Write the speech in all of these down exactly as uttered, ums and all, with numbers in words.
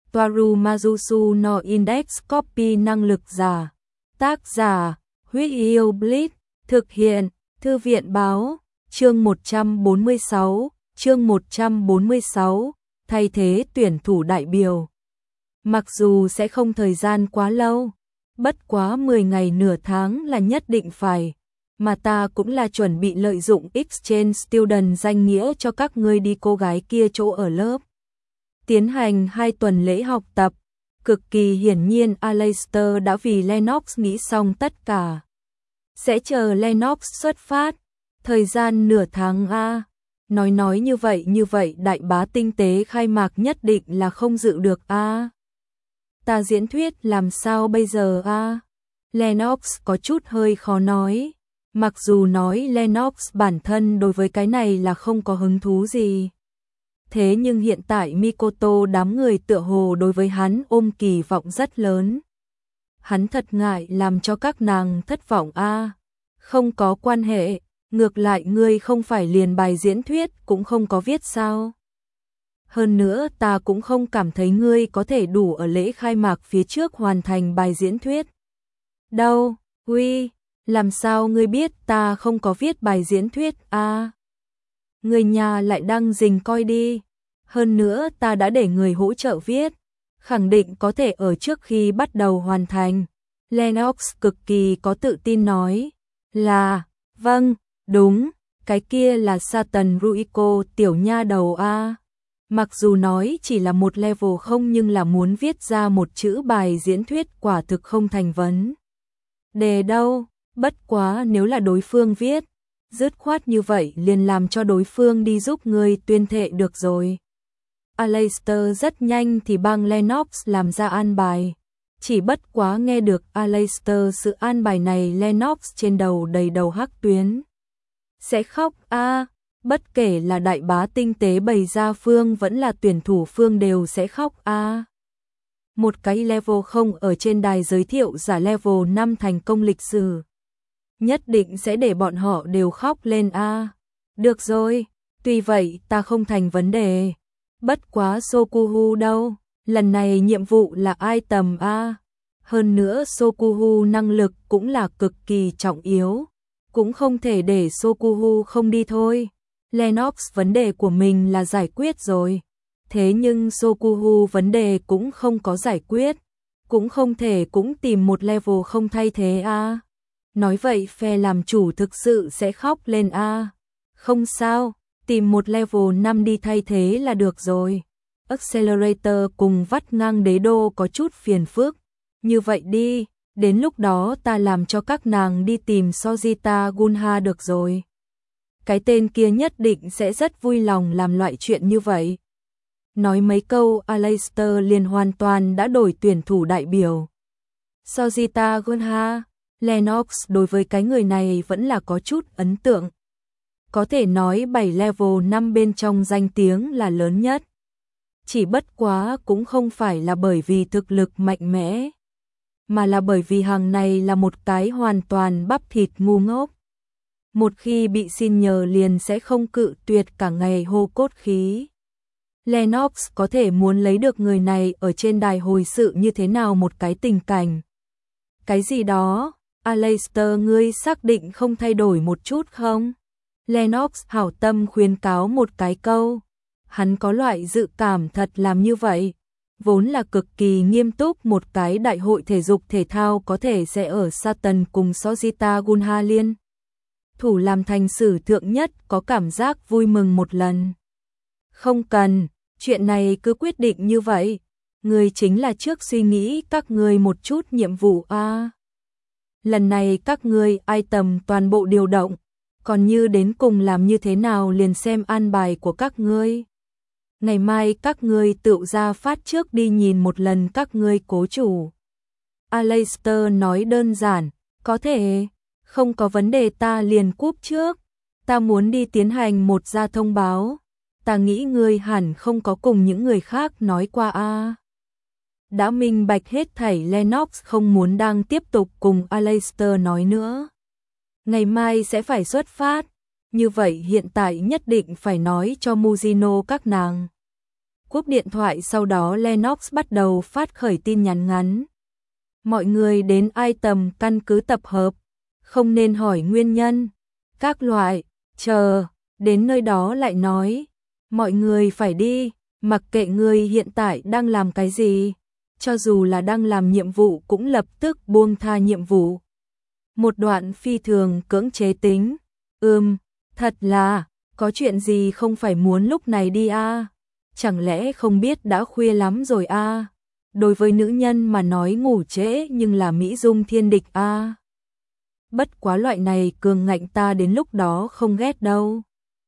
Toaru Majusu no Index Copy năng lực giả. Tác giả, Huyết Yêu Blitz, thực hiện, Thư viện báo, chương một trăm bốn mươi sáu, chương một trăm bốn mươi sáu, thay thế tuyển thủ đại biểu. Mặc dù sẽ không thời gian quá lâu, bất quá mười ngày nửa tháng là nhất định phải, mà ta cũng là chuẩn bị lợi dụng Exchange Student danh nghĩa cho các ngươi đi cô gái kia chỗ ở lớp. Tiến hành hai tuần lễ học tập, cực kỳ hiển nhiên Aleister đã vì Lennox nghĩ xong tất cả. Sẽ chờ Lennox xuất phát, thời gian nửa tháng a. Nói nói như vậy như vậy đại bá tinh tế khai mạc nhất định là không dự được a. Ta diễn thuyết làm sao bây giờ a? Lennox có chút hơi khó nói. Mặc dù nói Lennox bản thân đối với cái này là không có hứng thú gì. Thế nhưng hiện tại Mikoto đám người tựa hồ đối với hắn ôm kỳ vọng rất lớn. Hắn thật ngại làm cho các nàng thất vọng a. Không có quan hệ, ngược lại ngươi không phải liền bài diễn thuyết cũng không có viết sao. Hơn nữa ta cũng không cảm thấy ngươi có thể đủ ở lễ khai mạc phía trước hoàn thành bài diễn thuyết. Đâu, uy, làm sao ngươi biết ta không có viết bài diễn thuyết a? Người nhà lại đang rình coi đi. Hơn nữa ta đã để người hỗ trợ viết, khẳng định có thể ở trước khi bắt đầu hoàn thành. Lennox cực kỳ có tự tin nói là, vâng, đúng, cái kia là Satan Ruiko tiểu nha đầu a. Mặc dù nói chỉ là một level không nhưng là muốn viết ra một chữ bài diễn thuyết quả thực không thành vấn đề đâu, bất quá nếu là đối phương viết, dứt khoát như vậy liền làm cho đối phương đi giúp người tuyên thệ được rồi. Aleister rất nhanh thì bang Lennox làm ra an bài, chỉ bất quá nghe được Aleister sự an bài này Lennox trên đầu đầy đầu hắc tuyến. Sẽ khóc a, bất kể là đại bá tinh tế bày ra phương vẫn là tuyển thủ phương đều sẽ khóc a. Một cái level không ở trên đài giới thiệu giả level năm thành công lịch sử. Nhất định sẽ để bọn họ đều khóc lên a. Được rồi, tuy vậy ta không thành vấn đề. Bất quá Sokuhu đâu, lần này nhiệm vụ là ai tầm a. Hơn nữa Sokuhu năng lực cũng là cực kỳ trọng yếu, cũng không thể để Sokuhu không đi thôi. Lennox vấn đề của mình là giải quyết rồi, thế nhưng Sokuhu vấn đề cũng không có giải quyết, cũng không thể cũng tìm một level không thay thế a. Nói vậy phe làm chủ thực sự sẽ khóc lên a. Không sao, tìm một level năm đi thay thế là được rồi. Accelerator cùng vắt ngang đế đô có chút phiền phức. Như vậy đi, đến lúc đó ta làm cho các nàng đi tìm Sojita Gunha được rồi. Cái tên kia nhất định sẽ rất vui lòng làm loại chuyện như vậy. Nói mấy câu Aleister liền hoàn toàn đã đổi tuyển thủ đại biểu. Sojita Gunha, Lennox đối với cái người này vẫn là có chút ấn tượng. Có thể nói bảy level năm bên trong danh tiếng là lớn nhất. Chỉ bất quá cũng không phải là bởi vì thực lực mạnh mẽ, mà là bởi vì hàng này là một cái hoàn toàn bắp thịt ngu ngốc. Một khi bị xin nhờ liền sẽ không cự tuyệt cả ngày hô cốt khí. Lennox có thể muốn lấy được người này ở trên đài hồi sự như thế nào một cái tình cảnh. Cái gì đó, Aleister ngươi xác định không thay đổi một chút không? Lennox hảo tâm khuyên cáo một cái câu. Hắn có loại dự cảm thật làm như vậy. Vốn là cực kỳ nghiêm túc một cái đại hội thể dục thể thao có thể sẽ ở Satan cùng Sojita Gunha liên thủ làm thành sử thượng nhất có cảm giác vui mừng một lần. Không cần, chuyện này cứ quyết định như vậy. Người chính là trước suy nghĩ các người một chút nhiệm vụ a. À. Lần này các người item toàn bộ điều động, còn như đến cùng làm như thế nào liền xem an bài của các ngươi. Ngày mai các ngươi tự ra phát trước đi nhìn một lần các ngươi cố chủ. Aleister nói đơn giản, có thể, không có vấn đề ta liền cúp trước. Ta muốn đi tiến hành một ra thông báo. Ta nghĩ ngươi hẳn không có cùng những người khác nói qua a. À. Đã minh bạch hết thảy Lennox không muốn đang tiếp tục cùng Aleister nói nữa. Ngày mai sẽ phải xuất phát. Như vậy hiện tại nhất định phải nói cho Mujino các nàng. Cúp điện thoại sau đó Lennox bắt đầu phát khởi tin nhắn ngắn. Mọi người đến item căn cứ tập hợp, không nên hỏi nguyên nhân. Các loại, chờ, đến nơi đó lại nói. Mọi người phải đi, mặc kệ người hiện tại đang làm cái gì. Cho dù là đang làm nhiệm vụ cũng lập tức buông tha nhiệm vụ. Một đoạn phi thường cưỡng chế tính. Ừm, thật là, có chuyện gì không phải muốn lúc này đi à? Chẳng lẽ không biết đã khuya lắm rồi à? Đối với nữ nhân mà nói ngủ trễ nhưng là mỹ dung thiên địch à? Bất quá loại này cường ngạnh ta đến lúc đó không ghét đâu.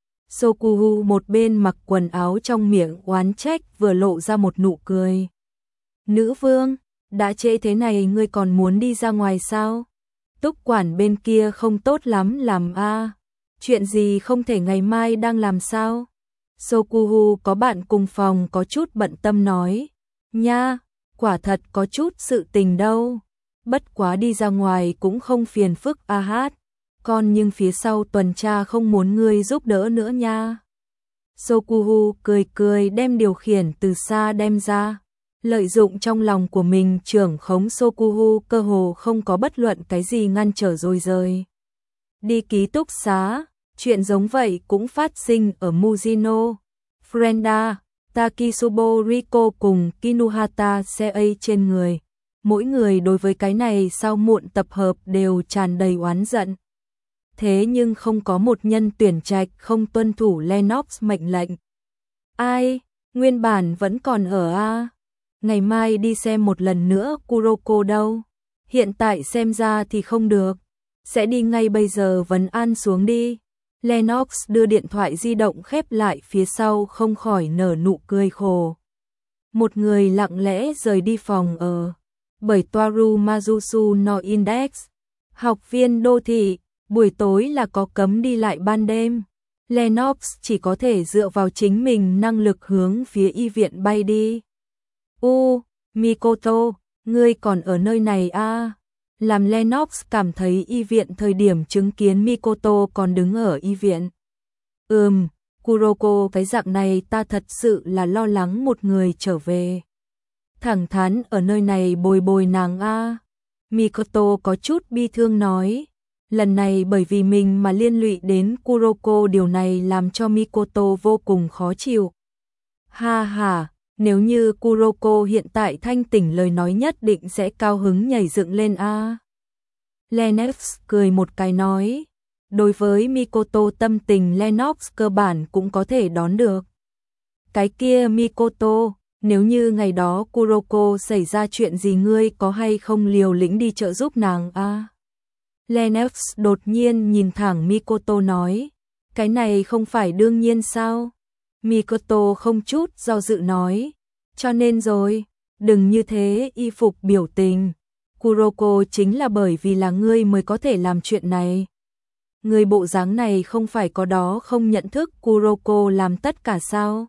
Sokuhu một bên mặc quần áo trong miệng oán trách vừa lộ ra một nụ cười. Nữ vương, đã trễ thế này ngươi còn muốn đi ra ngoài sao? Túc quản bên kia không tốt lắm làm a à? Chuyện gì không thể ngày mai đang làm sao? Sokuhu có bạn cùng phòng có chút bận tâm nói. Nha, quả thật có chút sự tình đâu. Bất quá đi ra ngoài cũng không phiền phức a hát. Con nhưng phía sau tuần tra không muốn ngươi giúp đỡ nữa nha. Sokuhu cười cười đem điều khiển từ xa đem ra. Lợi dụng trong lòng của mình trưởng khống Sokuhu cơ hồ không có bất luận cái gì ngăn trở rồi rời. Đi ký túc xá, chuyện giống vậy cũng phát sinh ở Mujino. Frenda, Takisubo Riko cùng Kinuhata Sei trên người. Mỗi người đối với cái này sau muộn tập hợp đều tràn đầy oán giận. Thế nhưng không có một nhân tuyển trạch không tuân thủ Lennox mệnh lệnh. Ai, nguyên bản vẫn còn ở a. Ngày mai đi xem một lần nữa Kuroko đâu. Hiện tại xem ra thì không được. Sẽ đi ngay bây giờ vấn an xuống đi. Lennox đưa điện thoại di động khép lại phía sau không khỏi nở nụ cười khổ. Một người lặng lẽ rời đi phòng ở. Bởi Toaru Mazusu no Index. Học viên đô thị, buổi tối là có cấm đi lại ban đêm. Lennox chỉ có thể dựa vào chính mình năng lực hướng phía y viện bay đi. U, Mikoto, ngươi còn ở nơi này à? Làm Lennox cảm thấy y viện thời điểm chứng kiến Mikoto còn đứng ở y viện. Ừm, Kuroko cái dạng này ta thật sự là lo lắng một người trở về. Thẳng thắn ở nơi này bồi bồi nàng a. Mikoto có chút bi thương nói. Lần này bởi vì mình mà liên lụy đến Kuroko điều này làm cho Mikoto vô cùng khó chịu. Ha ha. Nếu như Kuroko hiện tại thanh tỉnh lời nói nhất định sẽ cao hứng nhảy dựng lên a. Lennox cười một cái nói. Đối với Mikoto tâm tình Lennox cơ bản cũng có thể đón được. Cái kia Mikoto, nếu như ngày đó Kuroko xảy ra chuyện gì ngươi có hay không liều lĩnh đi trợ giúp nàng a? Lennox đột nhiên nhìn thẳng Mikoto nói. Cái này không phải đương nhiên sao? Mikoto không chút do dự nói, cho nên rồi, đừng như thế y phục biểu tình. Kuroko chính là bởi vì là ngươi mới có thể làm chuyện này. Ngươi bộ dáng này không phải có đó không nhận thức Kuroko làm tất cả sao?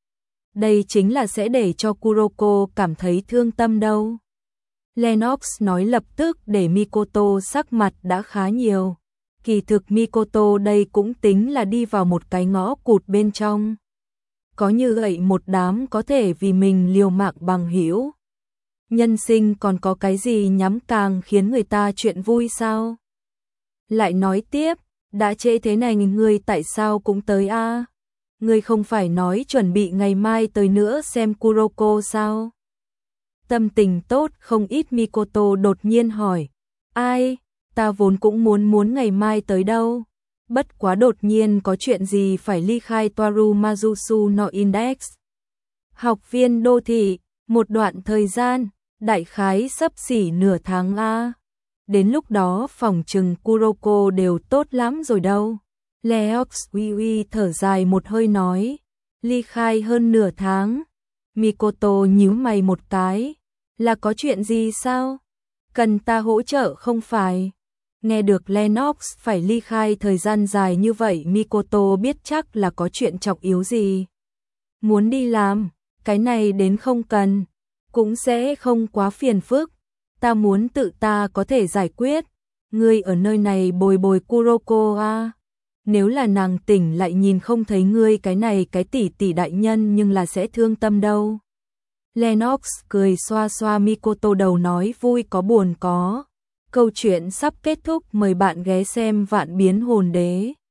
Đây chính là sẽ để cho Kuroko cảm thấy thương tâm đâu. Lennox nói lập tức để Mikoto sắc mặt đã khá nhiều. Kỳ thực Mikoto đây cũng tính là đi vào một cái ngõ cụt bên trong. Có như vậy một đám có thể vì mình liều mạng bằng hữu. Nhân sinh còn có cái gì nhắm càng khiến người ta chuyện vui sao? Lại nói tiếp, đã trễ thế này ngươi tại sao cũng tới a? Ngươi không phải nói chuẩn bị ngày mai tới nữa xem Kuroko sao? Tâm tình tốt không ít Mikoto đột nhiên hỏi. Ai, ta vốn cũng muốn muốn ngày mai tới đâu. Bất quá đột nhiên có chuyện gì phải ly khai Toaru Mazusu no Index. Học viên đô thị, một đoạn thời gian, đại khái sắp xỉ nửa tháng a. Đến lúc đó phòng trừng Kuroko đều tốt lắm rồi đâu. Leox uy uy thở dài một hơi nói. Ly khai hơn nửa tháng. Mikoto nhíu mày một cái. Là có chuyện gì sao? Cần ta hỗ trợ không phải? Nghe được Lennox phải ly khai thời gian dài như vậy Mikoto biết chắc là có chuyện trọng yếu gì. Muốn đi làm, cái này đến không cần, cũng sẽ không quá phiền phức. Ta muốn tự ta có thể giải quyết. Ngươi ở nơi này bồi bồi Kuroko à? nếu là nàng tỉnh lại nhìn không thấy ngươi cái này cái tỷ tỷ đại nhân nhưng là sẽ thương tâm đâu. Lennox cười xoa xoa Mikoto đầu nói vui có buồn có. Câu chuyện sắp kết thúc, mời bạn ghé xem Vạn Biến Hồn Đế.